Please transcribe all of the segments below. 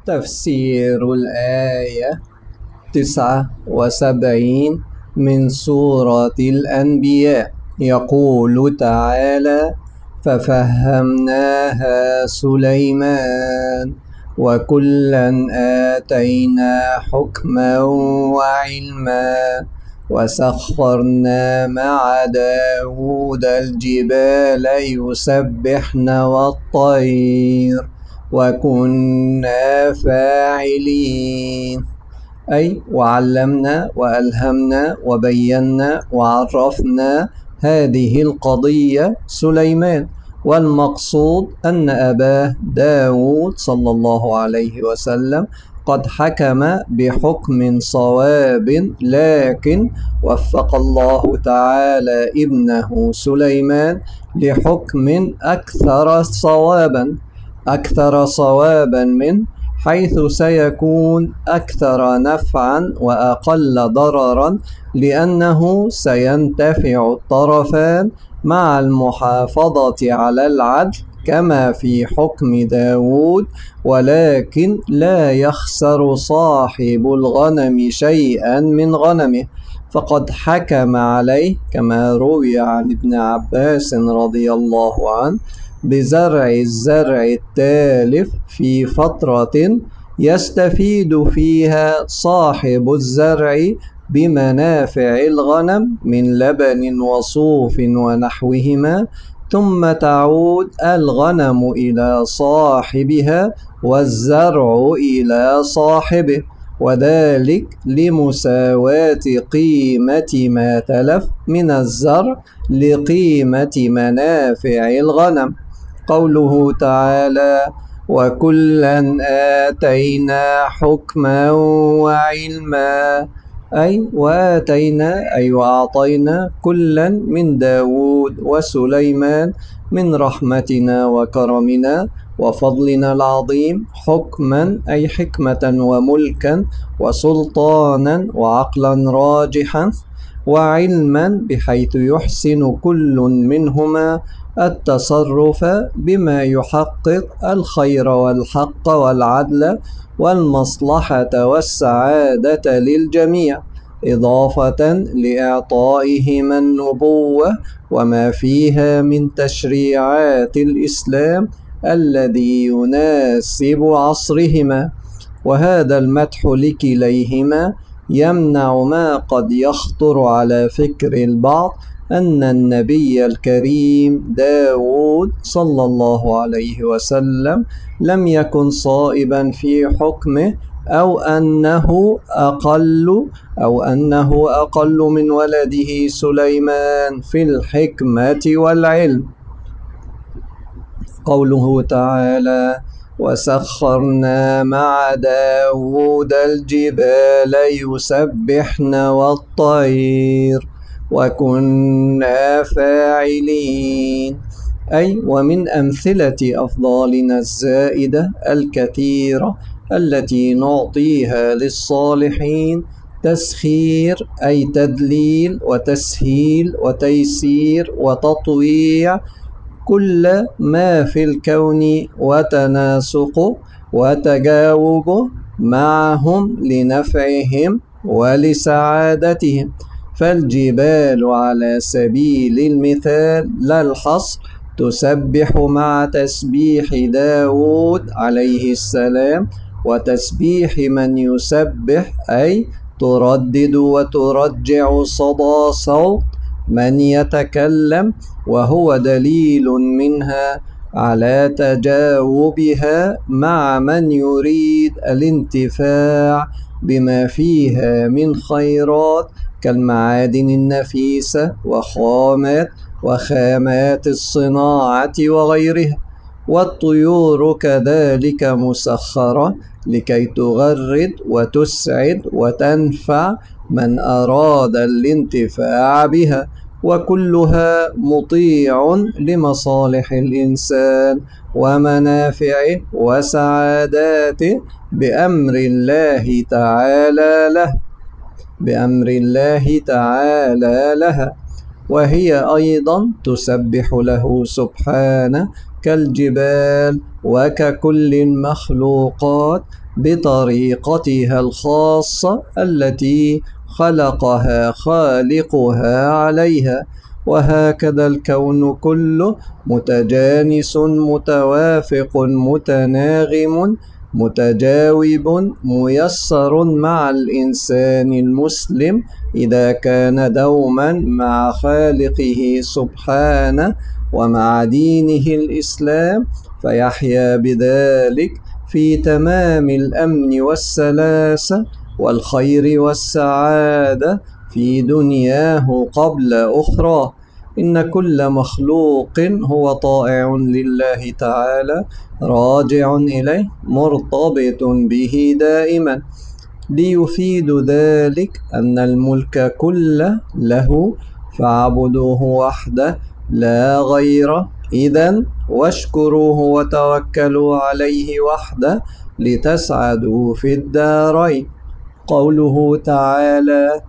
تفسير الآية 79 من سورة الأنبياء. يقول تعالى: ففهمناها سليمان وكلا آتينا حكما وعلما وسخرنا مع داود الجبال يسبحن والطير وكنا فاعلين، أي وعلمنا وألهمنا وبينا وعرفنا هذه القضية سليمان. والمقصود أن أباه داود صلى الله عليه وسلم قد حكم بحكم صواب، لكن وفق الله تعالى ابنه سليمان لحكم أكثر صوابا منه، حيث سيكون أكثر نفعا وأقل ضررا، لأنه سينتفع الطرفان مع المحافظة على العدل كما في حكم داود، ولكن لا يخسر صاحب الغنم شيئا من غنمه، فقد حكم عليه كما روي عن ابن عباس رضي الله عنه بزرع الزرع التالف في فترة يستفيد فيها صاحب الزرع بمنافع الغنم من لبن وصوف ونحوهما، ثم تعود الغنم إلى صاحبها والزرع إلى صاحبه، وذلك لمساواة قيمة ما تلف من الزرع لقيمة منافع الغنم. قوله تعالى: وكلا آتينا حكما وعلما، أي وآتينا أي وأعطينا كلا من داود وسليمان من رحمتنا وكرمنا وفضلنا العظيم حكما أي حكمة وملكا وسلطانا وعقلا راجحا، وعلما بحيث يحسن كل منهما التصرف بما يحقق الخير والحق والعدل والمصلحة والسعادة للجميع، إضافة لإعطائهما النبوة وما فيها من تشريعات الإسلام الذي يناسب عصرهما. وهذا المدح لكليهما يمنع ما قد يخطر على فكر البعض أن النبي الكريم داود صلى الله عليه وسلم لم يكن صائبا في حكمه، أو أنه أقل من ولده سليمان في الحكمة والعلم. قوله تعالى: وسخرنا مع داود الجبال يسبحن والطير وكنا فاعلين، أي ومن أمثلة أفضالنا الزائدة الكثيرة التي نعطيها للصالحين تسخير أي تدليل وتسهيل وتيسير وتطويع كل ما في الكون وتناسقه وتجاوبه معهم لنفعهم ولسعادتهم. فالجبال على سبيل المثال لا الحصر تسبح مع تسبيح داود عليه السلام وتسبيح من يسبح، أي تردد وترجع صدى صوت من يتكلم، وهو دليل منها على تجاوبها مع من يريد الانتفاع بما فيها من خيرات كالمعادن النفيسة وخامات الصناعة وغيرها. والطيور كذلك مسخرة لكي تغرد وتسعد وتنفع من أراد الانتفاع بها، وكلها مطيع لمصالح الإنسان ومنافعه وسعاداته بأمر الله تعالى لها. وهي أيضا تسبح له سبحانه كالجبال وككل المخلوقات بطريقتها الخاصة التي خلقها خالقها عليها. وهكذا الكون كله متجانس متوافق متناغم متجاوب ميسر مع الإنسان المسلم إذا كان دوما مع خالقه سبحانه ومع دينه الإسلام، فيحيا بذلك في تمام الأمن والسلاسة والخير والسعادة في دنياه قبل أخراه. إن كل مخلوق هو طائع لله تعالى راجع إليه مرتبط به دائما، ليفيد ذلك أن الملك كله له فاعبدوه وحده لا غيره. إذن واشكروه وتوكلوا عليه وحده لتسعدوا في الدارين. قوله تعالى: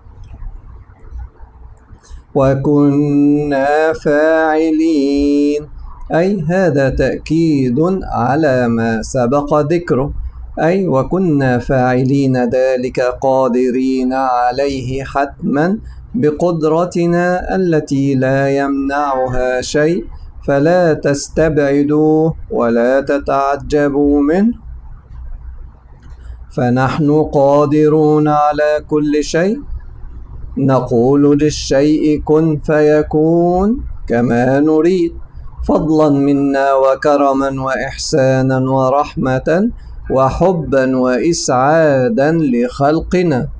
وكنا فاعلين، أي هذا تأكيد على ما سبق ذكره، أي وكنا فاعلين ذلك قادرين عليه حتما بقدرتنا التي لا يمنعها شيء، فلا تستبعدوه ولا تتعجبوا منه، فنحن قادرون على كل شيء. نقول للشيء كن فيكون كما نريد، فضلا منا وكرما وإحسانا ورحمة وحبا وإسعادا لخلقنا.